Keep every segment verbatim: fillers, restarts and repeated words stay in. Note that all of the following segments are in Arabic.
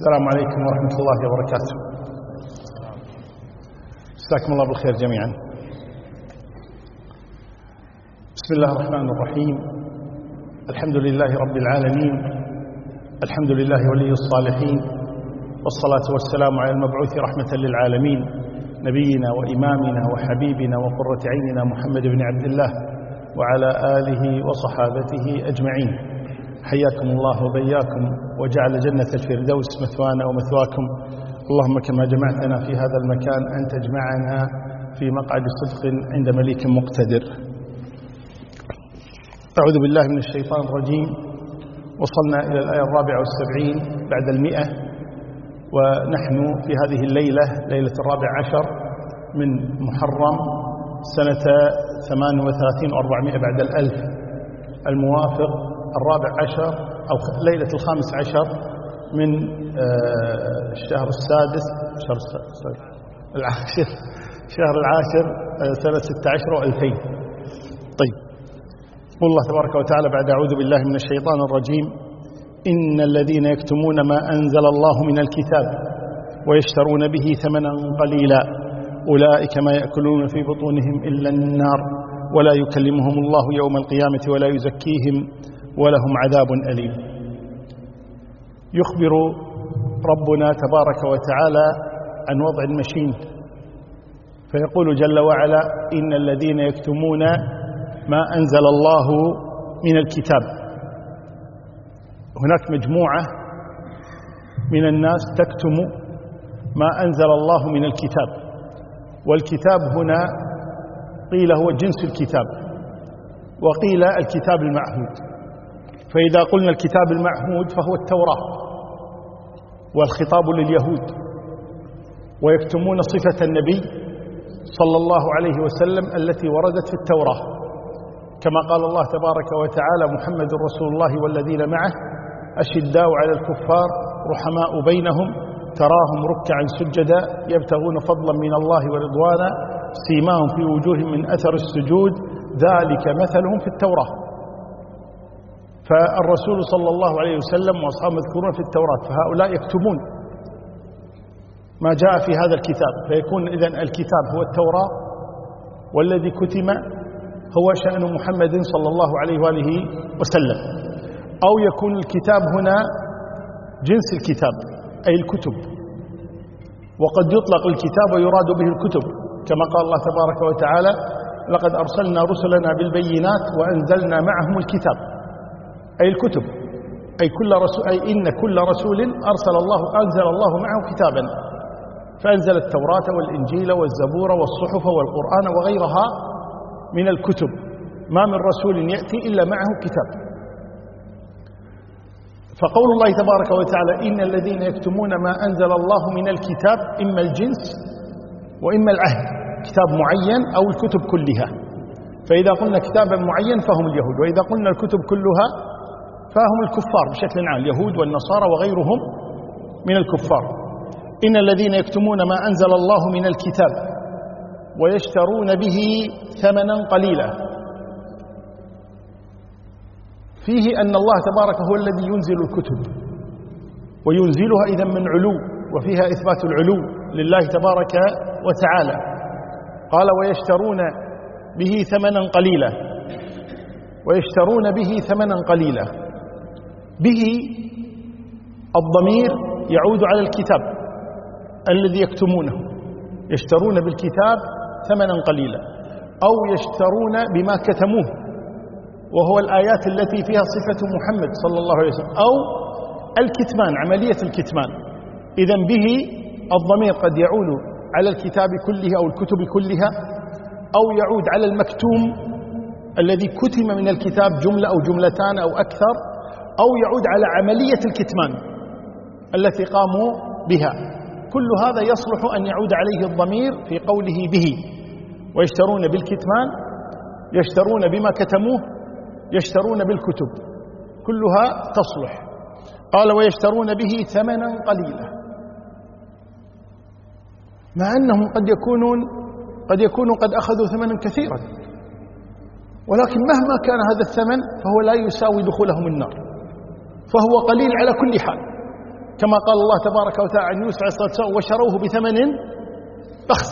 السلام عليكم ورحمة الله وبركاته. جزاكم الله بالخير جميعا. بسم الله الرحمن الرحيم. الحمد لله رب العالمين، الحمد لله ولي الصالحين، والصلاة والسلام على المبعوث رحمة للعالمين نبينا وإمامنا وحبيبنا وقرة عيننا محمد بن عبد الله وعلى آله وصحابته أجمعين. حياكم الله وبياكم وجعل جنة الفردوس مثوانا ومثواكم. اللهم كما جمعتنا في هذا المكان أن تجمعنا في مقعد صدق عند مليك مقتدر. أعوذ بالله من الشيطان الرجيم. وصلنا إلى الآية الرابعة والسبعين بعد المئة، ونحن في هذه الليلة ليلة الرابع عشر من محرم سنة ثمان وثلاثين وأربعمائة بعد الألف، الموافق الرابع عشر أو ليلة الخامس عشر من الشهر السادس شهر العاشر شهر العاشر سنة ستة عشر وألفين. طيب، قول الله تبارك وتعالى بعد أعوذ بالله من الشيطان الرجيم: إن الذين يكتمون ما أنزل الله من الكتاب ويشترون به ثمنا قليلا أولئك ما يأكلون في بطونهم إلا النار ولا يكلمهم الله يوم القيامة ولا يزكيهم ولهم عذاب أليم. يخبر ربنا تبارك وتعالى عن وضع المشين، فيقول جل وعلا: إن الذين يكتمون ما أنزل الله من الكتاب. هناك مجموعة من الناس تكتم ما أنزل الله من الكتاب، والكتاب هنا قيل هو جنس الكتاب وقيل الكتاب المعهود. فإذا قلنا الكتاب المعهود فهو التوراة، والخطاب لليهود، ويكتمون صفة النبي صلى الله عليه وسلم التي وردت في التوراة، كما قال الله تبارك وتعالى: محمد رسول الله والذين معه أشداء على الكفار رحماء بينهم تراهم ركعا سجدا يبتغون فضلا من الله ورضوانا سيماهم في وجوههم من أثر السجود ذلك مثلهم في التوراة. فالرسول صلى الله عليه وسلم وأصحابه مذكورون في التوراة، فهؤلاء يكتبون ما جاء في هذا الكتاب، فيكون إذن الكتاب هو التوراة، والذي كتم هو شأن محمد صلى الله عليه وآله وسلم. أو يكون الكتاب هنا جنس الكتاب أي الكتب، وقد يطلق الكتاب ويراد به الكتب، كما قال الله تبارك وتعالى: لقد أرسلنا رسلنا بالبينات وأنزلنا معهم الكتاب، أي الكتب، أي كل رسول، أي إن كل رسول أرسل الله أنزل الله معه كتابا، فأنزل التوراة والإنجيل والزبور والصحف والقرآن وغيرها من الكتب. ما من رسول يأتي إلا معه كتاب. فقول الله تبارك وتعالى: إن الذين يكتمون ما أنزل الله من الكتاب، إما الجنس وإما العهد، كتاب معين أو الكتب كلها. فإذا قلنا كتابا معين فهم اليهود، وإذا قلنا الكتب كلها فهم الكفار بشكل عام، اليهود والنصارى وغيرهم من الكفار. إن الذين يكتمون ما أنزل الله من الكتاب ويشترون به ثمنا قليلا. فيه أن الله تبارك هو الذي ينزل الكتب، وينزلها إذن من علو، وفيها إثبات العلو لله تبارك وتعالى. قال: ويشترون به ثمنا قليلا، ويشترون به ثمنا قليلا. به الضمير يعود على الكتاب الذي يكتمونه، يشترون بالكتاب ثمنا قليلا، أو يشترون بما كتموه، وهو الآيات التي فيها صفة محمد صلى الله عليه وسلم، أو الكتمان، عملية الكتمان. إذن به الضمير قد يعود على الكتاب كله أو الكتب كلها، أو يعود على المكتوم الذي كتم من الكتاب جملة أو جملتان أو أكثر، أو يعود على عملية الكتمان التي قاموا بها. كل هذا يصلح أن يعود عليه الضمير في قوله به. ويشترون بالكتمان، يشترون بما كتموه، يشترون بالكتب، كلها تصلح. قال: ويشترون به ثمنا قليلا، مع أنهم قد يكونون قد يكونوا قد أخذوا ثمنا كثيرا، ولكن مهما كان هذا الثمن فهو لا يساوي دخولهم النار، فهو قليل على كل حال. كما قال الله تبارك وتعالى عن يوسف عليه الصلاة والسلام وشروه بثمن بخس،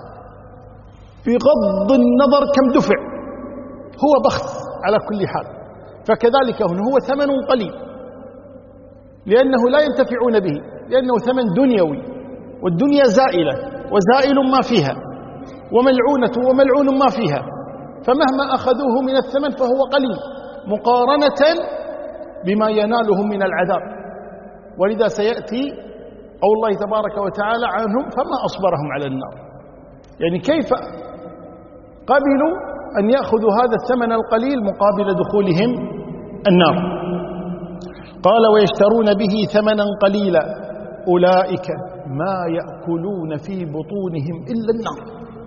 بغض النظر كم دفع هو بخس على كل حال. فكذلك هنا هو ثمن قليل لأنه لا ينتفعون به، لأنه ثمن دنيوي، والدنيا زائلة وزائل ما فيها وملعونة وملعون ما فيها، فمهما أخذوه من الثمن فهو قليل مقارنة بما ينالهم من العذاب. ولذا سيأتي قول الله تبارك وتعالى عنهم فما أصبرهم على النار، يعني كيف قبلوا أن يأخذوا هذا الثمن القليل مقابل دخولهم النار. قال ويشترون به ثمنا قليلا أولئك ما يأكلون في بطونهم إلا النار.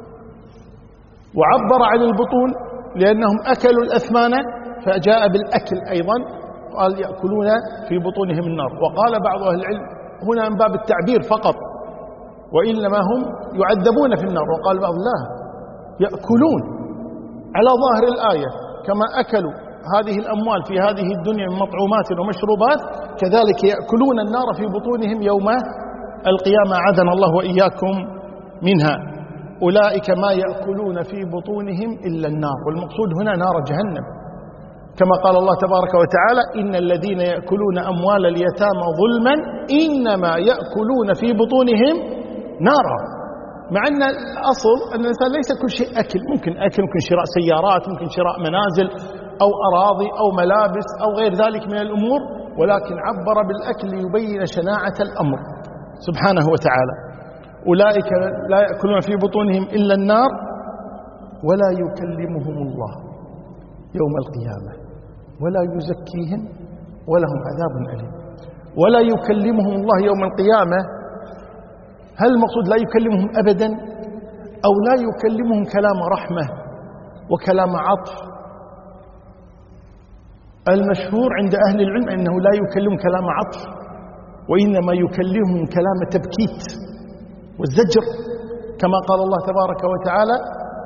وعبر عن البطون لأنهم أكلوا الأثمان فجاء بالأكل أيضا، قال يأكلون في بطونهم النار. وقال بعض أهل العلم هنا من باب التعبير فقط، وإنما هم يعذبون في النار. وقال بعض لا، يأكلون على ظاهر الآية كما أكلوا هذه الأموال في هذه الدنيا من مطعومات ومشروبات كذلك يأكلون النار في بطونهم يوم القيامة، عاذنا الله وإياكم منها. أولئك ما يأكلون في بطونهم إلا النار، والمقصود هنا نار جهنم، كما قال الله تبارك وتعالى إن الذين يأكلون أموال اليتامى ظلما إنما يأكلون في بطونهم نارا. مع أن الأصل أن الإنسان ليس كل شيء أكل، ممكن أكل، ممكن شراء سيارات، ممكن شراء منازل أو أراضي أو ملابس أو غير ذلك من الأمور، ولكن عبر بالأكل ليبين شناعة الأمر سبحانه وتعالى. أولئك لا يأكلون في بطونهم إلا النار ولا يكلمهم الله يوم القيامة ولا يزكيهم ولهم عذاب أليم. ولا يكلمهم الله يوم القيامة، هل المقصود لا يكلمهم أبدا أو لا يكلمهم كلام رحمة وكلام عطف؟ المشهور عند أهل العلم أنه لا يكلمهم كلام عطف، وإنما يكلمهم كلام تبكيت والزجر، كما قال الله تبارك وتعالى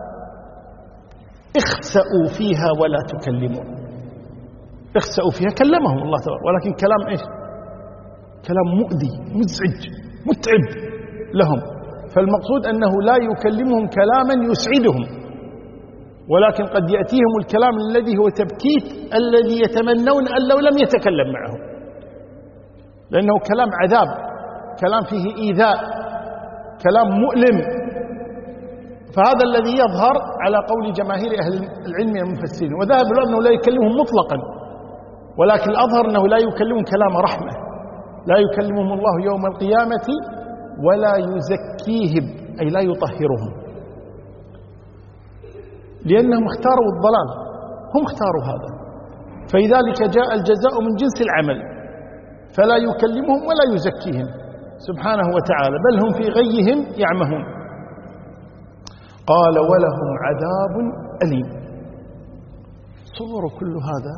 اخسأوا فيها ولا تكلمون. اخسأوا فيها كلمهم الله تبارك، ولكن كلام إيش؟ كلام مؤذي مزعج متعب لهم. فالمقصود أنه لا يكلمهم كلاما يسعدهم، ولكن قد يأتيهم الكلام الذي هو تبكيت الذي يتمنون أن لو لم يتكلم معهم، لأنه كلام عذاب، كلام فيه إيذاء، كلام مؤلم. فهذا الذي يظهر على قول جماهير أهل العلم المفسرين، وذهب العلماء أنه لا يكلمهم مطلقا، ولكن الأظهر أنه لا يكلمهم كلام رحمة، لا يكلمهم الله يوم القيامة ولا يزكيهم أي لا يطهرهم، لأنهم اختاروا الضلال، هم اختاروا هذا، فلذلك جاء الجزاء من جنس العمل، فلا يكلمهم ولا يزكيهم سبحانه وتعالى، بل هم في غيهم يعمهون. قال ولهم عذاب أليم. صور كل هذا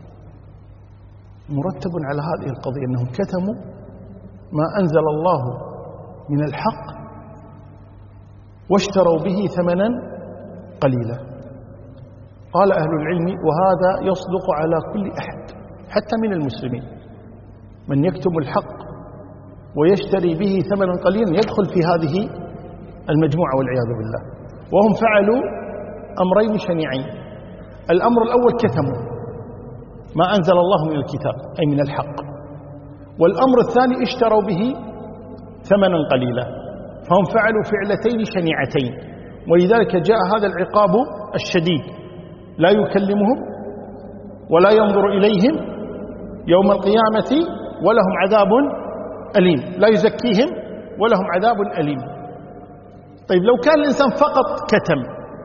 مرتب على هذه القضية، أنهم كتموا ما أنزل الله من الحق واشتروا به ثمنا قليلا. قال أهل العلم وهذا يصدق على كل أحد حتى من المسلمين، من يكتم الحق ويشتري به ثمنا قليلا يدخل في هذه المجموعة والعياذ بالله. وهم فعلوا أمرين شنيعين، الأمر الأول كتموا ما أنزل الله من الكتاب أي من الحق، والأمر الثاني اشتروا به ثمنا قليلا، فهم فعلوا فعلتين شنيعتين، ولذلك جاء هذا العقاب الشديد، لا يكلمهم ولا ينظر إليهم يوم القيامة ولهم عذاب أليم، لا يزكيهم ولهم عذاب أليم. طيب لو كان الإنسان فقط كتم،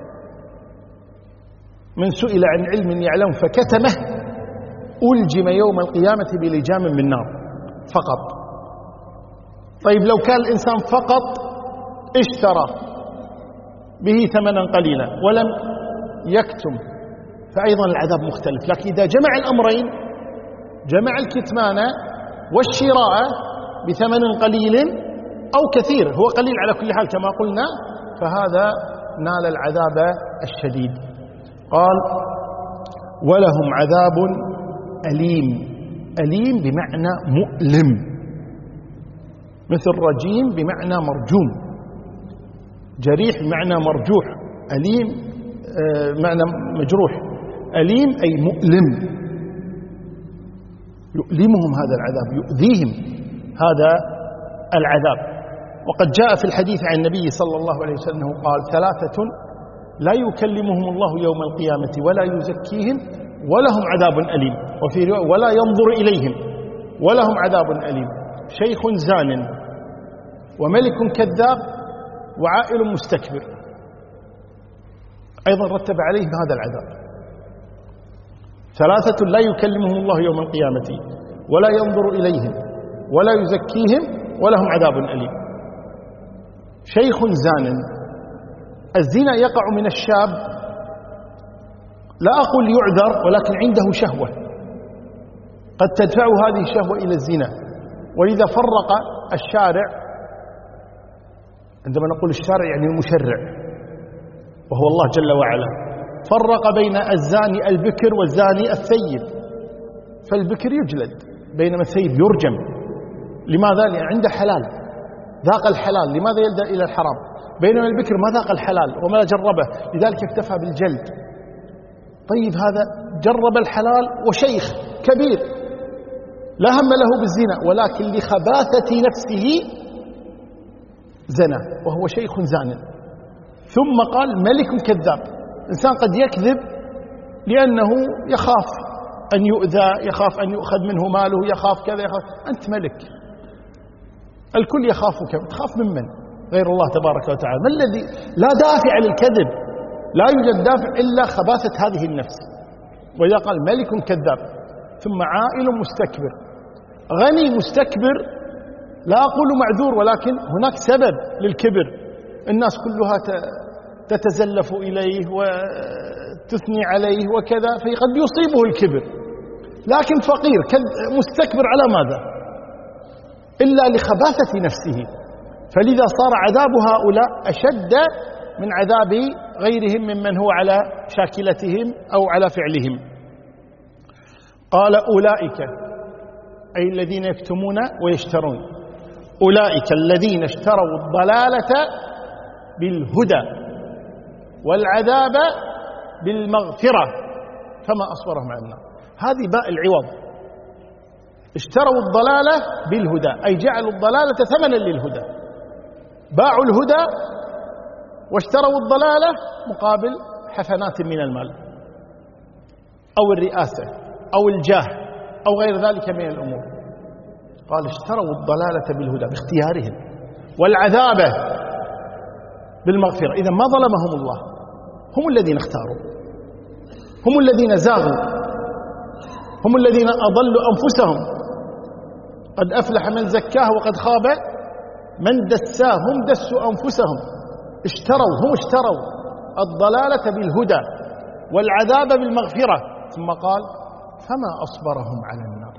من سئل عن علم يعلم فكتمه ألجم يوم القيامة بلجام من نار فقط. طيب لو كان الإنسان فقط اشترى به ثمنا قليلا ولم يكتم فأيضا العذاب مختلف. لكن إذا جمع الأمرين، جمع الكتمان والشراء بثمن قليل أو كثير، هو قليل على كل حال كما قلنا، فهذا نال العذاب الشديد. قال ولهم عذاب أليم، أليم بمعنى مؤلم، مثل رجيم بمعنى مرجوم، جريح بمعنى مرجوح، أليم بمعنى مجروح، أليم أي مؤلم، يؤلمهم هذا العذاب، يؤذيهم هذا العذاب. وقد جاء في الحديث عن النبي صلى الله عليه وسلم قال: ثلاثة لا يكلمهم الله يوم القيامة ولا يزكيهم ولهم عذاب أليم، وفي رواية ولا ينظر إليهم ولهم عذاب أليم: شيخ زان، وملك كذاب، وعائل مستكبر. أيضا رتب عليهم هذا العذاب: ثلاثة لا يكلمهم الله يوم القيامة ولا ينظر إليهم ولا يزكيهم ولهم عذاب أليم. شيخ زان، الزنا يقع من الشاب، لا أقول يعذر، ولكن عنده شهوة قد تدفعه هذه الشهوة إلى الزنا، ولذا فرق الشارع، عندما نقول الشارع يعني المشرع وهو الله جل وعلا، فرق بين الزاني البكر والزاني الثيب، فالبكر يجلد بينما الثيب يرجم. لماذا؟ لأن عنده حلال، ذاق الحلال، لماذا يلجأ إلى الحرام؟ بينما البكر ما ذاق الحلال وما جربه، لذلك اكتفى بالجلد. طيب هذا جرب الحلال وشيخ كبير لا هم له بالزنا، ولكن لخباثة نفسه زنا وهو شيخ زان. ثم قال: ملك كذاب، إنسان قد يكذب لأنه يخاف أن يؤذى، يخاف أن يؤخذ منه ماله، يخاف كذا يخاف. أنت ملك، الكل يخافك، تخاف من من؟ غير الله تبارك وتعالى. ما الذي لا دافع للكذب؟ لا يوجد دافع إلا خباثة هذه النفس. وإذا قال ملك كذاب، ثم عائل مستكبر، غني مستكبر، لا أقول معذور، ولكن هناك سبب للكبر، الناس كلها تتزلف إليه وتثني عليه وكذا، فقد يصيبه الكبر. لكن فقير مستكبر على ماذا؟ إلا لخباثة نفسه. فلذا صار عذاب هؤلاء أشد من عذاب غيرهم ممن هو على شاكلتهم أو على فعلهم. قال: أولئك أي الذين يكتمون ويشترون، أولئك الذين اشتروا الضلالة بالهدى والعذاب بالمغفرة فما أصبرهم على النار. هذه باء العوض. اشتروا الضلالة بالهدى أي جعلوا الضلالة ثمنا للهدى، باعوا الهدى واشتروا الضلالة مقابل حسنات من المال أو الرئاسة أو الجاه أو غير ذلك من الأمور. قال: اشتروا الضلالة بالهدى باختيارهم، والعذاب بالمغفرة. إذا ما ظلمهم الله، هم الذين اختاروا، هم الذين زاغوا، هم الذين أضلوا أنفسهم. قد أفلح من زكاه وقد خاب من دساه، هم دسوا أنفسهم، اشتروا، هم اشتروا الضلالة بالهدى والعذاب بالمغفرة. ثم قال: فما أصبرهم على النار.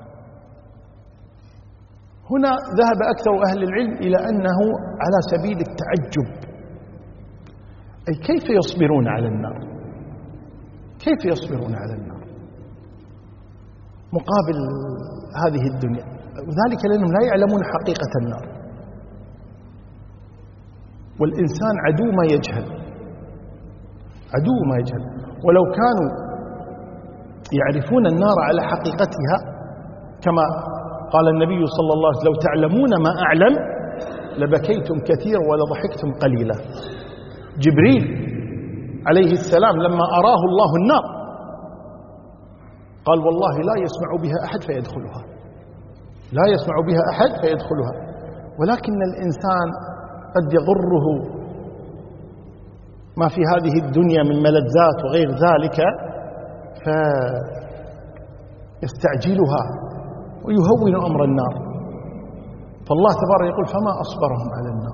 هنا ذهب أكثر أهل العلم إلى أنه على سبيل التعجب، أي كيف يصبرون على النار؟ كيف يصبرون على النار مقابل هذه الدنيا؟ وذلك لأنهم لا يعلمون حقيقة النار. والإنسان عدو ما يجهل، عدو ما يجهل. ولو كانوا يعرفون النار على حقيقتها كما قال النبي صلى الله عليه وسلم: لو تعلمون ما أعلم لبكيتم كثيرا ولضحكتم قليلا. جبريل عليه السلام لما أراه الله النار قال: والله لا يسمع بها أحد فيدخلها، لا يسمع بها أحد فيدخلها. ولكن الإنسان قد يضره ما في هذه الدنيا من ملذات وغير ذلك فيستعجلها ويهون أمر النار. فالله تبارك يقول: فما أصبرهم على النار.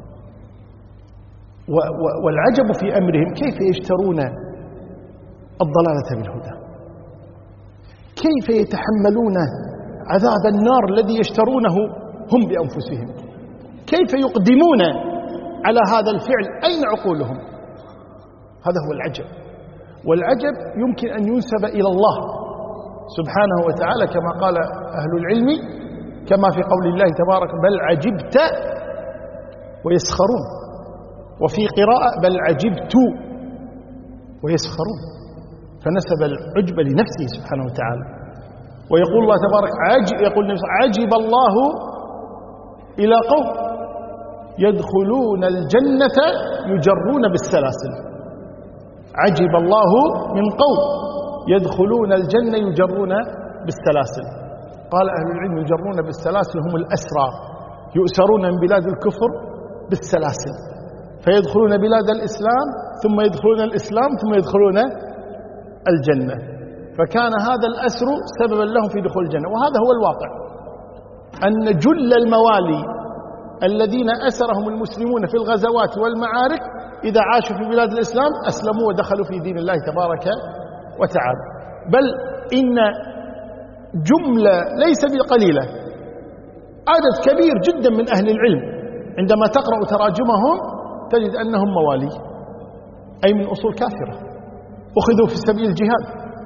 والعجب في أمرهم كيف يشترون الضلالة بالهدى، كيف يتحملون عذاب النار الذي يشترونه هم بأنفسهم، كيف يقدمون على هذا الفعل، أين عقولهم؟ هذا هو العجب. والعجب يمكن أن ينسب إلى الله سبحانه وتعالى كما قال أهل العلم: كما في قول الله تبارك بل عجبت ويسخرون، وفي قراءة بل عجبت ويسخرون، فنسب العجب لنفسه سبحانه وتعالى. ويقول الله تبارك عجب يقول عجب الله إلى قوم يدخلون الجنة يجرون بالسلاسل. عجب الله من قوم يدخلون الجنة يجرون بالسلاسل. قال أهل العلم يجرون بالسلاسل هم الأسرى، يؤسرون من بلاد الكفر بالسلاسل، فيدخلون بلاد الإسلام ثم يدخلون الإسلام ثم يدخلون الجنة، فكان هذا الأسر سببا لهم في دخول الجنة. وهذا هو الواقع، أن جل الموالي الذين أسرهم المسلمون في الغزوات والمعارك إذا عاشوا في بلاد الإسلام أسلموا ودخلوا في دين الله تبارك وتعالى. بل إن جملة ليس بقليلة، عدد كبير جدا من أهل العلم عندما تقرأ تراجمهم تجد أنهم موالي، أي من أصول كافرة، أخذوا في سبيل الجهاد،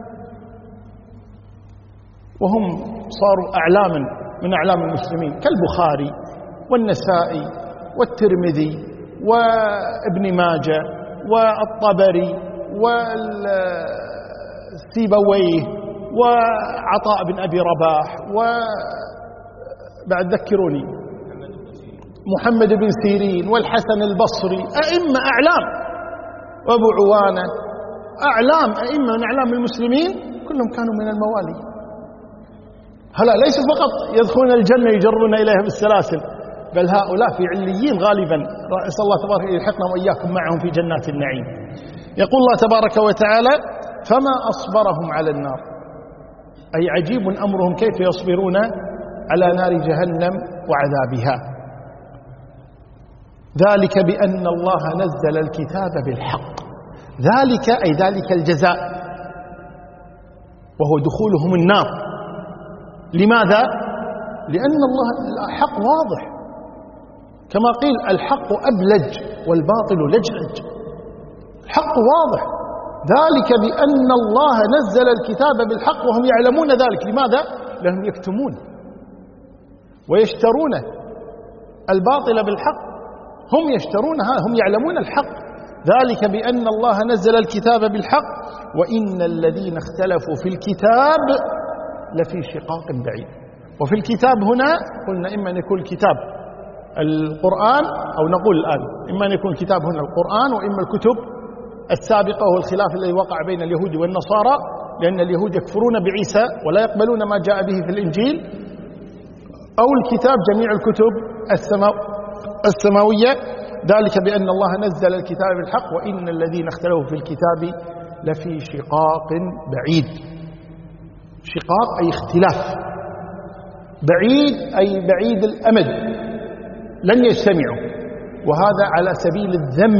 وهم صاروا أعلاما من أعلام المسلمين كالبخاري والنسائي والترمذي وابن ماجه والطبري والسيبويه وعطاء بن أبي رباح وبعد ذكروني محمد بن سيرين والحسن البصري، أئمة أعلام، وأبو عوانة، أعلام أئمة من أعلام المسلمين كلهم كانوا من الموالي. هلا ليسوا فقط يدخلون الجنة يجرون إليها بالسلاسل، بل هؤلاء في عليين غالبا، أسأل الله تبارك يلحقنا وإياكم معهم في جنات النعيم. يقول الله تبارك وتعالى فما أصبرهم على النار، أي عجيب أمرهم كيف يصبرون على نار جهنم وعذابها. ذلك بأن الله نزل الكتاب بالحق، ذلك أي ذلك الجزاء وهو دخولهم النار. لماذا؟ لأن الله الحق واضح، كما قيل الحق أبلج والباطل لجلج، الحق واضح. ذلك بأن الله نزل الكتاب بالحق وهم يعلمون ذلك. لماذا؟ لأنهم يكتمون ويشترون الباطل بالحق، هم يشترونها، هم يعلمون الحق. ذلك بأن الله نزل الكتاب بالحق وإن الذين اختلفوا في الكتاب لفي شقاق بعيد. وفي الكتاب هنا قلنا إما أن يكون الكتاب القرآن، أو نقول الآن إما أن يكون الكتاب هنا القرآن، وإما الكتب السابقة وهو الخلاف الذي وقع بين اليهود والنصارى، لأن اليهود يكفرون بعيسى ولا يقبلون ما جاء به في الإنجيل، أو الكتاب جميع الكتب السماوية. ذلك بأن الله نزل الكتاب بالحق وإن الذين اختلفوا في الكتاب لفي شقاق بعيد. شقاق أي اختلاف، بعيد أي بعيد الأمد، لن يجتمعوا، وهذا على سبيل الذم.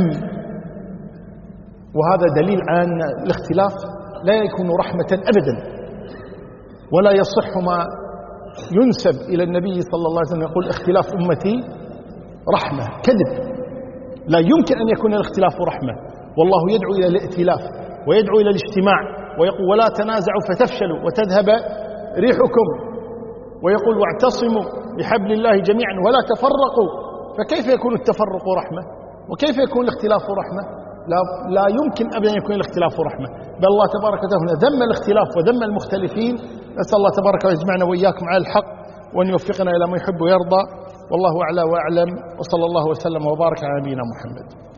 وهذا دليل على أن الاختلاف لا يكون رحمة أبدا، ولا يصح ما ينسب إلى النبي صلى الله عليه وسلم يقول اختلاف أمتي رحمة، كذب. لا يمكن أن يكون الاختلاف رحمة، والله يدعو إلى الائتلاف ويدعو إلى الاجتماع، ويقول ولا تنازعوا فتفشلوا وتذهب ريحكم، ويقول واعتصموا بحبل الله جميعا ولا تفرقوا. فكيف يكون التفرق رحمة؟ وكيف يكون الاختلاف رحمة؟ لا, لا يمكن أبدا أن يكون الاختلاف رحمة، بل الله تبارك وتعالى ذم الاختلاف وذم المختلفين. نسأل الله تبارك وتعالى يجمعنا وإياكم على الحق وأن يوفقنا إلى ما يحب ويرضى، والله أعلى وأعلم، وصلى الله وسلم وبارك على نبينا محمد.